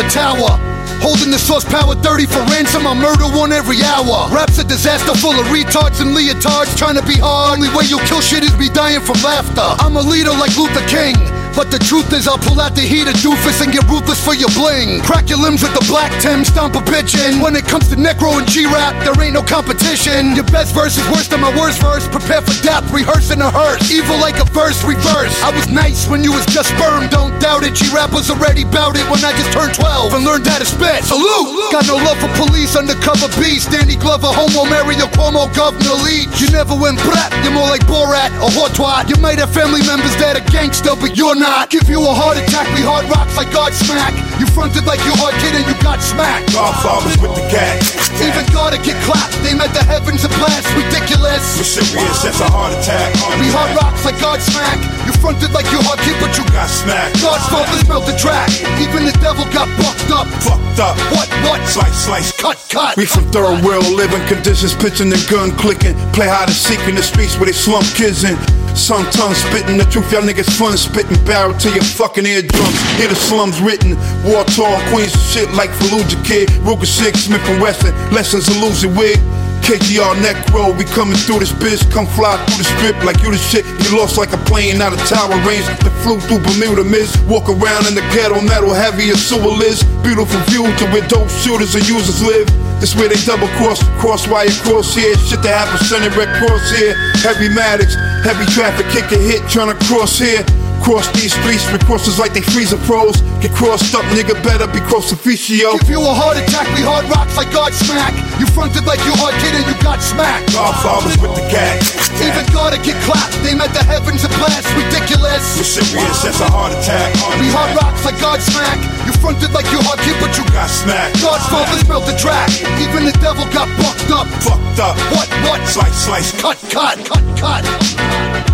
a tower. Holding the source power 30 for ransom, I murder one every hour. Rap's a disaster full of retards and leotards trying to be hard. Only way you'll kill shit is me dying from laughter. I'm a leader like Luther King, but the truth is I'll pull out the heater doofus and get ruthless for your bling. Crack your limbs with the black Tim, stomp a bitch in. When it comes to necro and G-rap, there ain't no competition. Your best verse is worse than my worst verse. Prepare for death, rehearsing a hearse. Evil like a verse, reverse. I was nice when you was just sperm, don't doubt it. G-rap was already bout it when I just turned 12 and learned how to spit. Salute! Got no love for police, undercover beast. Danny Glover, homo, Mario Cuomo, Governor Leach. You never went brat, you're more like Borat or Hortwat. You might have family members that are gangsta, but you're not. Give you a heart attack, we hard rocks like Godsmack. You fronted like you hard kid and you got smacked. Godfathers with the cat. Even God'd get clapped, they met the heavens and blast. Ridiculous. We're serious, that's a heart attack. We hard rocks like Godsmack. You fronted like you hard kid, but you got smacked. Godfathers melt the track. Even the devil got bucked up. Fucked up. What? Slice, slice. Cut. We from third world living conditions, pitching and gun clicking. Play hide and seek in the streets where they slump kids in. Some tongues spitting the truth, y'all niggas fun spitting. Barrel to your fucking eardrums. Hear the slums written. War torn Queens shit like Fallujah Kid. Ruger 6, Smith and Wesson. Lessons of losing wig. KGR neck roll, we coming through this bitch. Come fly through the strip like you the shit. You lost like a plane out of tower range. The flew through Bermuda Miss. Walk around in the ghetto, metal heavy as sewer is. Beautiful view to where dope shooters and users live. This where they double crosswire cross here. Shit that happens, Sunny Red Cross here. Heavy Maddox, heavy traffic, kick a hit, tryna cross here. Cross these streets with crosses like they freezer pros. Get crossed up, nigga, better be cross officio. Give you a heart attack, we hard rocks like Godsmack. You fronted like you hard kid and you got smacked. Godfathers with the cat. Even God'd get clapped, they met the heavens and blast. Ridiculous. We're serious, that's a heart attack. We hard rocks like Godsmack. You fronted like you hard kid, but you got smacked. Godfathers melt the track. Even the devil got bucked up. Fucked up. What? Slice, slice. Cut.